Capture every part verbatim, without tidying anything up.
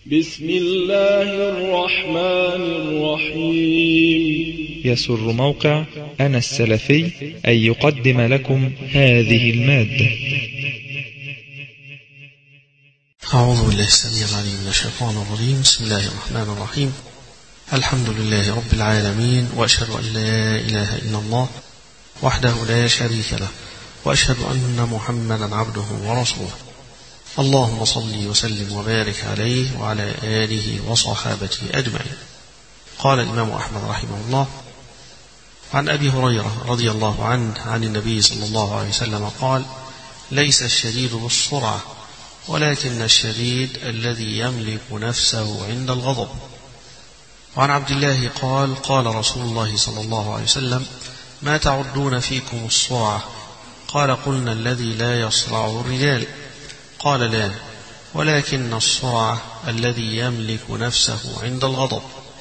بسم الله الرحمن الرحيم. يسر موقع أنا السلفي أن يقدم لكم هذه المادة. أعوذ بالله السميع العليم من الشيطان الرجيم. بسم الله الرحمن الرحيم. الحمد لله رب العالمين، وأشهد أن لا إله إلا الله وحده لا شريك له، وأشهد أن محمدا عبده ورسوله. اللهم صل وسلم وبارك عليه وعلى آله وصحابته أجمعين. قال الإمام أحمد رحمه الله عن أبي هريرة رضي الله عنه عن النبي صلى الله عليه وسلم قال: ليس الشديد بالسرعة، ولكن الشديد الذي يملك نفسه عند الغضب. وعن عبد الله قال: قال رسول الله صلى الله عليه وسلم: ما تعدون فيكم السرعة؟ قال: قلنا الذي لا يصرع الرجال. قال: لا، ولكن السرعة الذي يملك نفسه عند الغضب.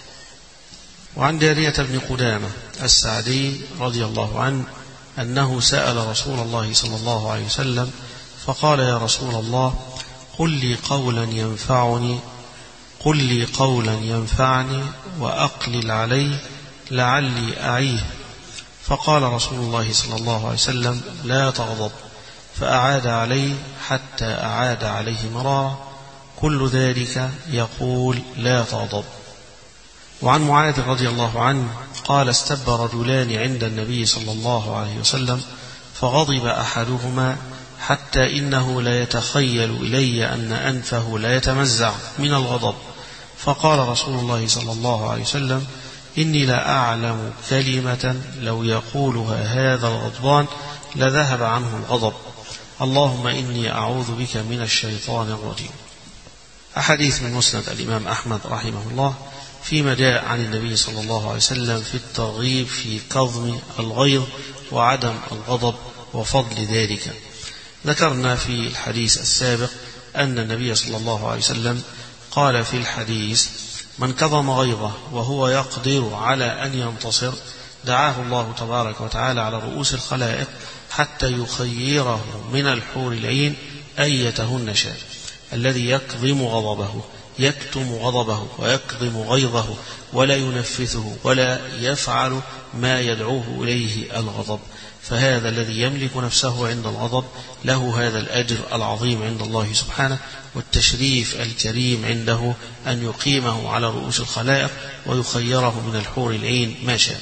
وعن جارية بن قدامة السعدي رضي الله عنه أنه سأل رسول الله صلى الله عليه وسلم فقال: يا رسول الله، قل لي قولا ينفعني قل لي قولا ينفعني وأقلل عليه لعلي أعيه. فقال رسول الله صلى الله عليه وسلم: لا تغضب. فأعاد عليه حتى أعاد عليه مرارا، كل ذلك يقول: لا تغضب. وعن معاذ رضي الله عنه قال: استب رجلان عند النبي صلى الله عليه وسلم، فغضب أحدهما حتى إنه لا يتخيل إلي أن أنفه لا يتمزع من الغضب. فقال رسول الله صلى الله عليه وسلم: إني لا أعلم كلمة لو يقولها هذا الغضبان لذهب عنه الغضب. اللهم إني أعوذ بك من الشيطان الرجيم. أحاديث من مسند الإمام أحمد رحمه الله فيما جاء عن النبي صلى الله عليه وسلم في الترغيب في كظم الغيظ وعدم الغضب وفضل ذلك. ذكرنا في الحديث السابق أن النبي صلى الله عليه وسلم قال في الحديث: من كظم غيظه وهو يقدر على أن ينتصر دعاه الله تبارك وتعالى على رؤوس الخلائق حتى يخيره من الحور العين أيتهن شاء. الذي يكظم غضبه، يكتم غضبه ويكظم غيظه ولا ينفثه ولا يفعل ما يدعوه إليه الغضب، فهذا الذي يملك نفسه عند الغضب له هذا الأجر العظيم عند الله سبحانه، والتشريف الكريم عنده أن يقيمه على رؤوس الخلائق ويخيره من الحور العين ما شاء.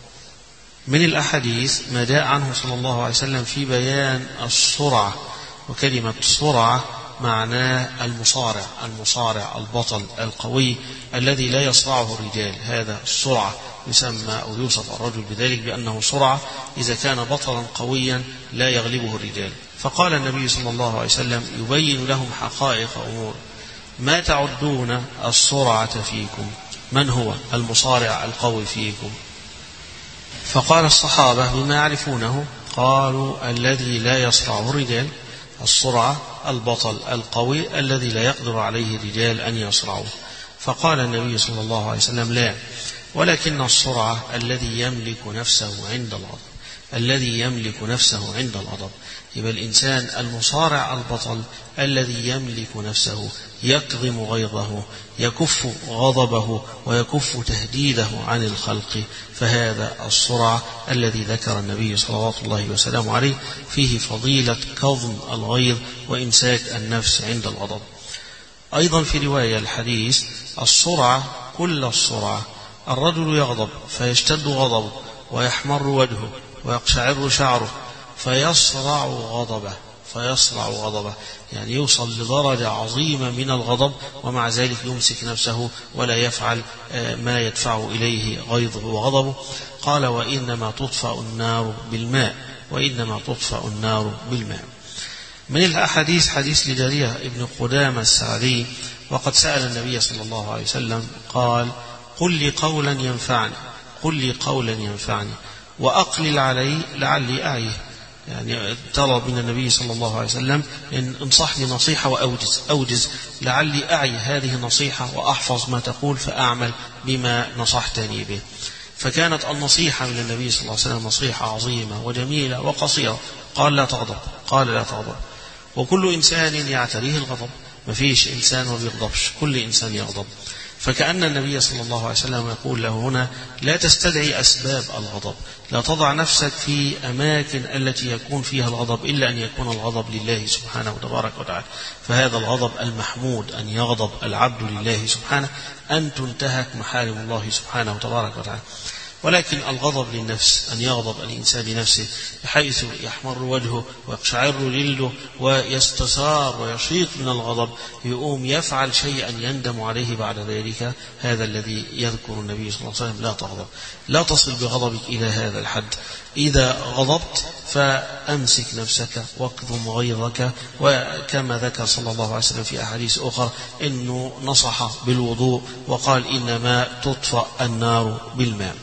من الأحاديث ما جاء عنه صلى الله عليه وسلم في بيان السرعة، وكلمة السرعة معناه المصارع المصارع البطل القوي الذي لا يصرعه الرجال. هذا السرعة يسمى أو يوصف الرجل بذلك بأنه سرعة إذا كان بطلا قويا لا يغلبه الرجال. فقال النبي صلى الله عليه وسلم يبين لهم حقائق أمور: ما تعدون السرعة فيكم؟ من هو المصارع القوي فيكم؟ فقال الصحابة بما يعرفونه، قالوا: الذي لا يصرعه الرجال. السرعة البطل القوي الذي لا يقدر عليه الرجال أن يصرعوه. فقال النبي صلى الله عليه وسلم: لا، ولكن السرعة الذي يملك نفسه عند الغضب. الذي يملك نفسه عند الغضب يبقى الإنسان المصارع البطل الذي يملك نفسه، يكظم غيظه، يكف غضبه ويكف تهديده عن الخلق، فهذا السرعة الذي ذكر النبي صلوات الله وسلامه عليه فيه فضيلة كظم الغيظ وإمساك النفس عند الغضب. أيضا في رواية الحديث: السرعة كل السرعة، الرجل يغضب فيشتد غضبه ويحمر وجهه ويقشعر شعره فيصرع غضبه فيصرع غضبه يعني يوصل لدرجة عظيمة من الغضب، ومع ذلك يمسك نفسه ولا يفعل ما يدفع إليه غيظه وغضبه. قال: وإنما تطفأ النار بالماء وإنما تطفأ النار بالماء. من الأحاديث حديث لجارية ابن قدامة السعدي، وقد سأل النبي صلى الله عليه وسلم قال: قل لي قولا ينفعني قل لي قولا ينفعني وأقلل علي لعلي أعيه. يعني طلب من النبي صلى الله عليه وسلم إن انصحني نصيحة وأوجز أوجز لعلي أعي هذه النصيحة وأحفظ ما تقول فأعمل بما نصحتني به. فكانت النصيحة من النبي صلى الله عليه وسلم نصيحة عظيمة وجميلة وقصيرة. قال: لا تغضب. قال: لا تغضب. وكل إنسان يعتريه الغضب، ما فيش إنسان ما بيغضبش، كل إنسان يغضب. فكأن النبي صلى الله عليه وسلم يقول له هنا لا تستدعي أسباب الغضب، لا تضع نفسك في أماكن التي يكون فيها الغضب إلا أن يكون الغضب لله سبحانه وتبارك وتعالى. فهذا الغضب المحمود، أن يغضب العبد لله سبحانه، أن تنتهك محارم الله سبحانه وتبارك وتعالى. ولكن الغضب للنفس، أن يغضب الإنسان لنفسه بحيث يحمر وجهه ويقشعر جلده ويستثار ويشيط من الغضب، يقوم يفعل شيئا يندم عليه بعد ذلك، هذا الذي يذكر النبي صلى الله عليه وسلم: لا تغضب، لا تصل بغضبك إلى هذا الحد. إذا غضبت فأمسك نفسك واكظم غيظك، وكما ذكر صلى الله عليه وسلم في أحاديث أخرى إنه نصح بالوضوء وقال: إنما تطفأ النار بالماء.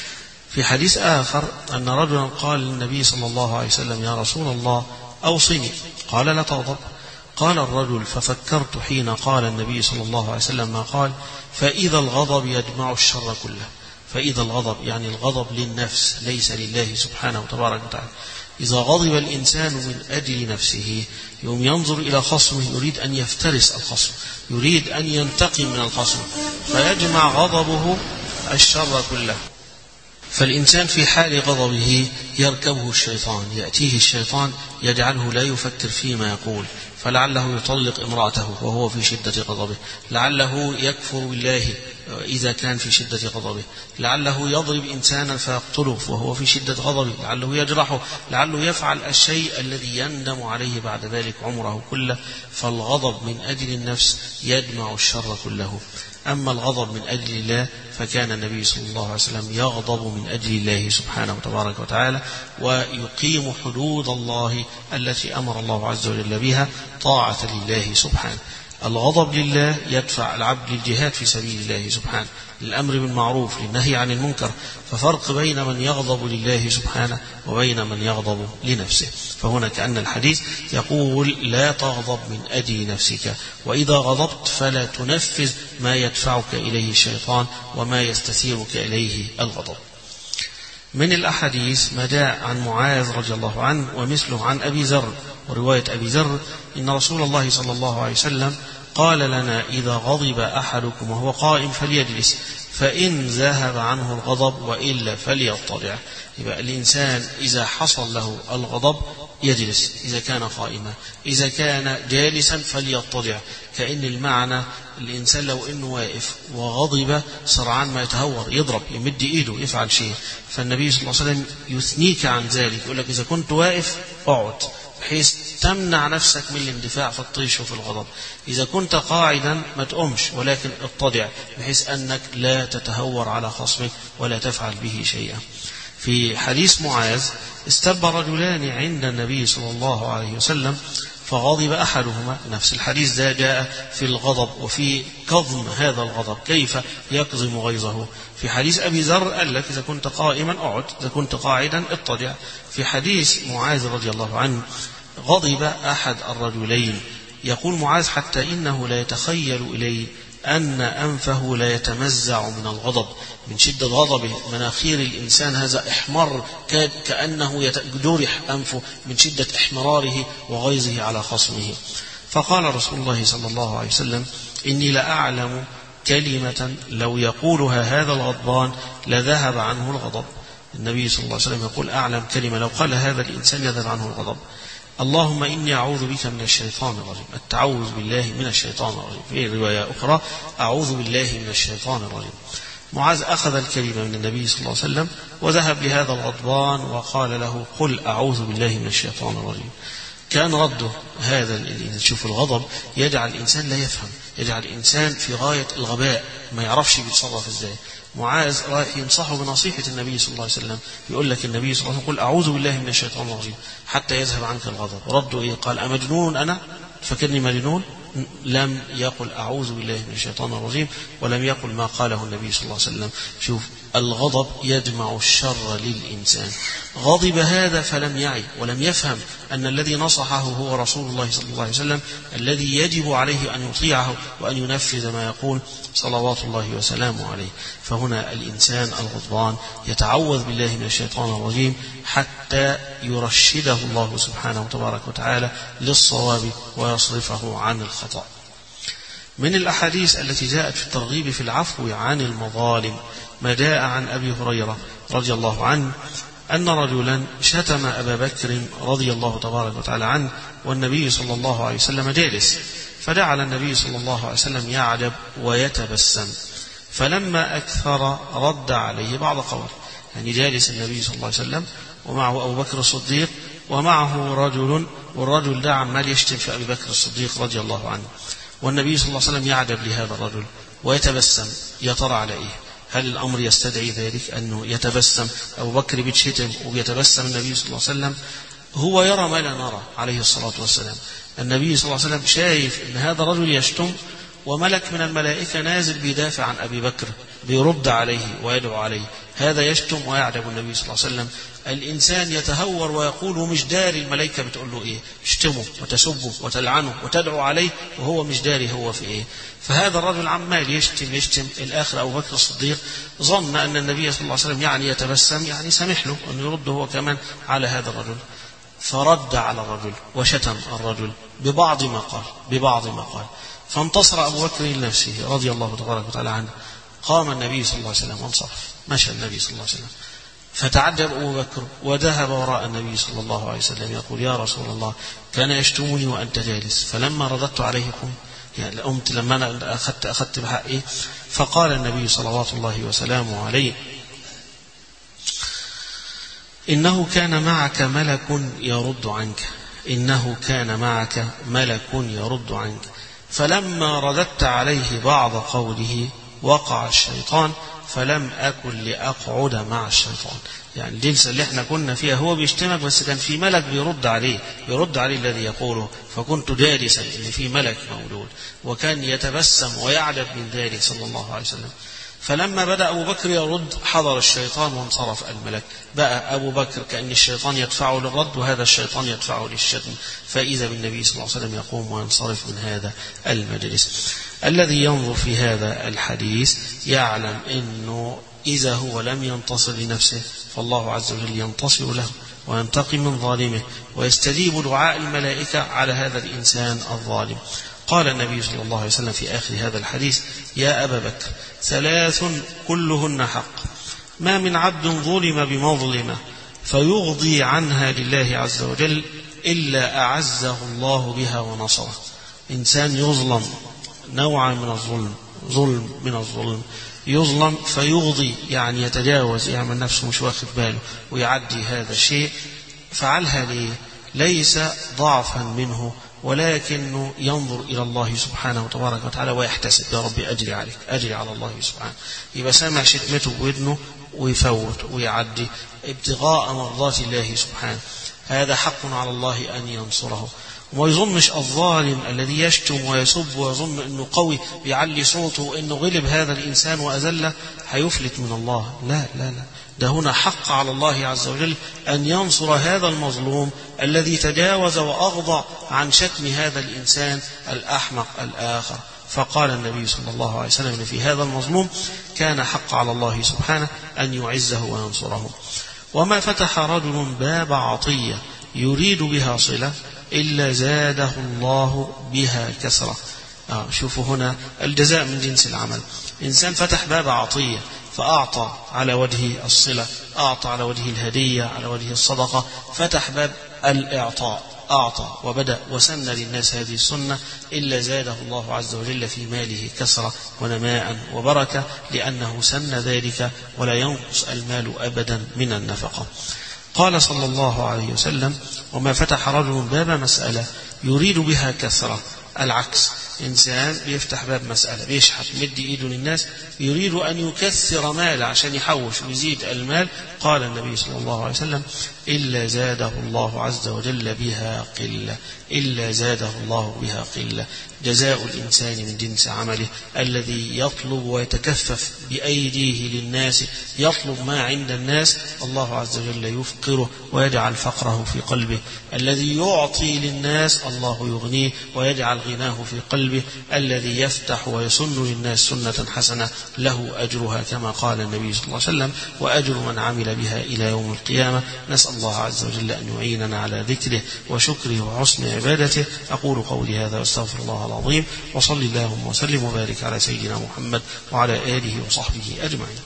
في حديث آخر أن رجلا قال للنبي صلى الله عليه وسلم: يا رسول الله أوصني. قال: لا تغضب. قال الرجل: ففكرت حين قال النبي صلى الله عليه وسلم ما قال: فإذا الغضب يجمع الشر كله. فإذا الغضب يعني الغضب للنفس ليس لله سبحانه وتبارك وتعالى. إذا غضب الإنسان من أجل نفسه يوم ينظر إلى خصمه، يريد أن يفترس الخصم، يريد أن ينتقم من الخصم، فيجمع غضبه الشر كله. فالإنسان في حال غضبه يركبه الشيطان، يأتيه الشيطان يجعله لا يفكر فيما يقول، فلعله يطلق امرأته وهو في شدة غضبه، لعله يكفر بالله إذا كان في شدة غضبه، لعله يضرب إنسانا فيقتله وهو في شدة غضبه، لعله يجرحه، لعله يفعل الشيء الذي يندم عليه بعد ذلك عمره كله. فالغضب من أجل النفس يجمع الشر كله. أما الغضب من أجل الله فكان النبي صلى الله عليه وسلم يغضب من أجل الله سبحانه وتبارك وتعالى، ويقيم حدود الله التي أمر الله عز وجل بها طاعة لله سبحانه. الغضب لله يدفع العبد للجهاد في سبيل الله سبحانه، للأمر بالمعروف، للنهي عن المنكر. ففرق بين من يغضب لله سبحانه وبين من يغضب لنفسه. فهنا كأن الحديث يقول: لا تغضب من أجل نفسك، وإذا غضبت فلا تنفذ ما يدفعك إليه الشيطان وما يستثيرك إليه الغضب. من الأحاديث ما جاء عن معاذ رضي الله عنه ومثله عن أبي ذر، ورواية أبي ذر: إن رسول الله صلى الله عليه وسلم قال لنا: إذا غضب أحدكم وهو قائم فليجلس، فإن ذهب عنه الغضب وإلا فليضطجع. يبقى الإنسان إذا حصل له الغضب يجلس إذا كان قائما، إذا كان جالسا فليضطجع. كأن المعنى الإنسان لو إنه واقف وغضب سرعان ما يتهور، يضرب، يمد إيده، يفعل شيء. فالنبي صلى الله عليه وسلم يثنيك عن ذلك، يقول لك: إذا كنت واقف اقعد، بحيث تمنع نفسك من الاندفاع في الطيش وفي الغضب. إذا كنت قاعدا ما تقومش، ولكن اضطجع، بحيث أنك لا تتهور على خصمك ولا تفعل به شيئا. في حديث معاذ: استب رجلان عند النبي صلى الله عليه وسلم فغضب أحدهما. نفس الحديث ده جاء في الغضب وفي كظم هذا الغضب، كيف يكظم غيظه. في حديث أبي ذر قال لك: إذا كنت قائما اقعد، إذا كنت قاعدا اضطجع. في حديث معاذ رضي الله عنه: غضب أحد الرجلين، يقول معاذ: حتى إنه لا يتخيل إليه أن أنفه لا يتمزع من الغضب، من شدة غضبه مناخير الإنسان هذا احمر كأنه جرح أنفه من شدة احمراره وغيظه على خصمه. فقال رسول الله صلى الله عليه وسلم: إني لأعلم كلمة لو يقولها هذا الغضبان لذهب عنه الغضب. النبي صلى الله عليه وسلم يقول: أعلم كلمة لو قال هذا الإنسان يذهب عنه الغضب: اللهم إني أعوذ بك من الشيطان الرجيم. التعوذ بالله من الشيطان الرجيم. في رواية أخرى: أعوذ بالله من الشيطان الرجيم. معاذ أخذ الكلمة من النبي صلى الله عليه وسلم وذهب لهذا الغضبان وقال له: قل أعوذ بالله من الشيطان الرجيم. كان رده هذا، شوف الغضب يجعل الإنسان لا يفهم، يجعل الإنسان في غاية الغباء، ما يعرفش بيتصرف إزاي. معاذ رايح ينصحه بنصيحة النبي صلى الله عليه وسلم، يقول لك النبي صلى الله عليه وسلم: قل أعوذ بالله من الشيطان الرجيم حتى يذهب عنك الغضب. رده إيه؟ قال: أمجنون أنا؟ فكرني مجنون؟ لم يقل أعوذ بالله من الشيطان الرجيم، ولم يقل ما قاله النبي صلى الله عليه وسلم. شوف الغضب يجمع الشر للإنسان. غضب هذا فلم يعي ولم يفهم أن الذي نصحه هو رسول الله صلى الله عليه وسلم، الذي يجب عليه أن يطيعه وأن ينفذ ما يقول صلوات الله وسلامه عليه. فهنا الإنسان الغضبان يتعوذ بالله من الشيطان الرجيم حتى يرشده الله سبحانه وتبارك وتعالى للصواب ويصرفه عن الخطأ. من الأحاديث التي جاءت في الترغيب في العفو عن المظالم ما جاء عن أبي هريرة رضي الله عنه أن رجلا شتم أبا بكر رضي الله تبارك وتعالى عنه والنبي صلى الله عليه وسلم جالس، فجعل النبي صلى الله عليه وسلم يعجب ويتبسم، فلما أكثر رد عليه بعض قوله. يعني جالس النبي صلى الله عليه وسلم ومعه أبو بكر الصديق ومعه رجل، والرجل ده عمال يشتم في أبي بكر الصديق رضي الله عنه، والنبي صلى الله عليه وسلم يعجب لهذا الرجل ويتبسم، يا ترى على إيه؟ هل الأمر يستدعي ذلك أنه يتبسم؟ أبو بكر بيتشتم وبيتبسم النبي صلى الله عليه وسلم، هو يرى ما لا نرى عليه الصلاة والسلام. النبي صلى الله عليه وسلم شايف أن هذا الرجل يشتم، وملك من الملائكة نازل بيدافع عن أبي بكر بيرد عليه ويدعو عليه، هذا يشتم ويعجب النبي صلى الله عليه وسلم. الإنسان يتهور ويقول ومش داري الملائكة بتقول له إيه، اشتمه وتسبه وتلعنه وتدعو عليه وهو مش داري هو في إيه. فهذا الرجل عمال يشتم يشتم الآخر أبو بكر الصديق ظن أن النبي صلى الله عليه وسلم يعني يتبسم، يعني سمح له أن يرد هو كمان على هذا الرجل، فرد على الرجل وشتم الرجل ببعض ما قال ببعض ما قال فانتصر أبو بكر لنفسه رضي الله تبارك وتعالى عنه. قام النبي صلى الله عليه وسلم وانصرف، مشى النبي صلى الله عليه وسلم، فتعجب أبو بكر وذهب وراء النبي صلى الله عليه وسلم يقول يا رسول الله كان يشتمني وأنت جالس، فلما رددت عليكم يعني قمت لما أنا أخذت, أخذت بحقي. فقال النبي صلوات الله وسلامه عليه إنه كان معك ملك يرد عنك، إنه كان معك ملك يرد عنك، فلما رددت عليه بعض قوله وقع الشيطان فلم أكن لأقعد مع الشيطان. يعني الجلسة اللي احنا كنا فيها هو بيشتمك بس كان في ملك بيرد عليه بيرد عليه الذي يقوله، فكنت جالسا إن في ملك مولود، وكان يتبسم ويعجب من ذلك صلى الله عليه وسلم. فلما بدأ أبو بكر يرد حضر الشيطان وانصرف الملك، بقى أبو بكر كأن الشيطان يدفعه للرد وهذا الشيطان يدفعه للشتم، فإذا بالنبي صلى الله عليه وسلم يقوم وينصرف من هذا المجلس. الذي ينظر في هذا الحديث يعلم أنه إذا هو لم ينتصر لنفسه فالله عز وجل ينتصر له وينتقم من ظالمه ويستجيب دعاء الملائكة على هذا الإنسان الظالم. قال النبي صلى الله عليه وسلم في آخر هذا الحديث يا أبا بكر ثلاث كلهن حق، ما من عبد ظلم بمظلمة فيغضي عنها لله عز وجل إلا أعزه الله بها ونصره. إنسان يظلم نوعا من الظلم، ظلم من الظلم، يظلم فيغضي يعني يتجاوز، يعمل نفسه مش واخد باله ويعدي هذا الشيء، فعلها ليه؟ ليس ضعفا منه ولكنه ينظر إلى الله سبحانه وتبارك وتعالى ويحتسب يا ربي أجري عليك أجري على الله سبحانه. يبقى سامع شتمته بودنه ويفوت ويعدي ابتغاء مرضات الله سبحانه، هذا حق على الله أن ينصره. وما يظنش الظالم الذي يشتم ويسب ويظن أنه قوي بيعلي صوته وأنه غلب هذا الإنسان وأذله هيفلت من الله، لا لا لا، ده هنا حق على الله عز وجل أن ينصر هذا المظلوم الذي تجاوز وأغضى عن شتم هذا الإنسان الأحمق الآخر. فقال النبي صلى الله عليه وسلم في هذا المظلوم كان حق على الله سبحانه أن يعزه وينصره. وما فتح رجل باب عطية يريد بها صلة إلا زاده الله بها كسرة. آه شوفوا هنا الجزاء من جنس العمل. إنسان فتح باب عطية فأعطى على وجه الصلة، أعطى على وجه الهدية، على وجه الصدقة، فتح باب الإعطاء أعطى وبدأ وسن للناس هذه السنة إلا زاده الله عز وجل في ماله كسرة ونماء وبركة، لأنه سن ذلك ولا ينقص المال أبدا من النفقة. قال صلى الله عليه وسلم وما فتح رجل باب مسألة يريد بها كسرة، العكس، إنسان بيفتح باب مسألة بيشحت مد إيده للناس يريد أن يكثر مال عشان يحوش ويزيد المال، قال النبي صلى الله عليه وسلم إلا زاده الله عز وجل بها قلة، إلا زاده الله بها قلة. جزاء الإنسان من جنس عمله، الذي يطلب ويتكفف بأيديه للناس يطلب ما عند الناس الله عز وجل يفقره ويجعل فقره في قلبه، الذي يعطي للناس الله يغنيه ويجعل غناه في قلبه قلبه الذي يفتح ويسن للناس سنة حسنة له أجرها كما قال النبي صلى الله عليه وسلم وأجر من عمل بها إلى يوم القيامة. نسأل الله عز وجل أن يعيننا على ذكره وشكره وحسن عبادته. أقول قولي هذا واستغفر الله العظيم، وصل اللهم وسلم وبارك على سيدنا محمد وعلى آله وصحبه أجمعين.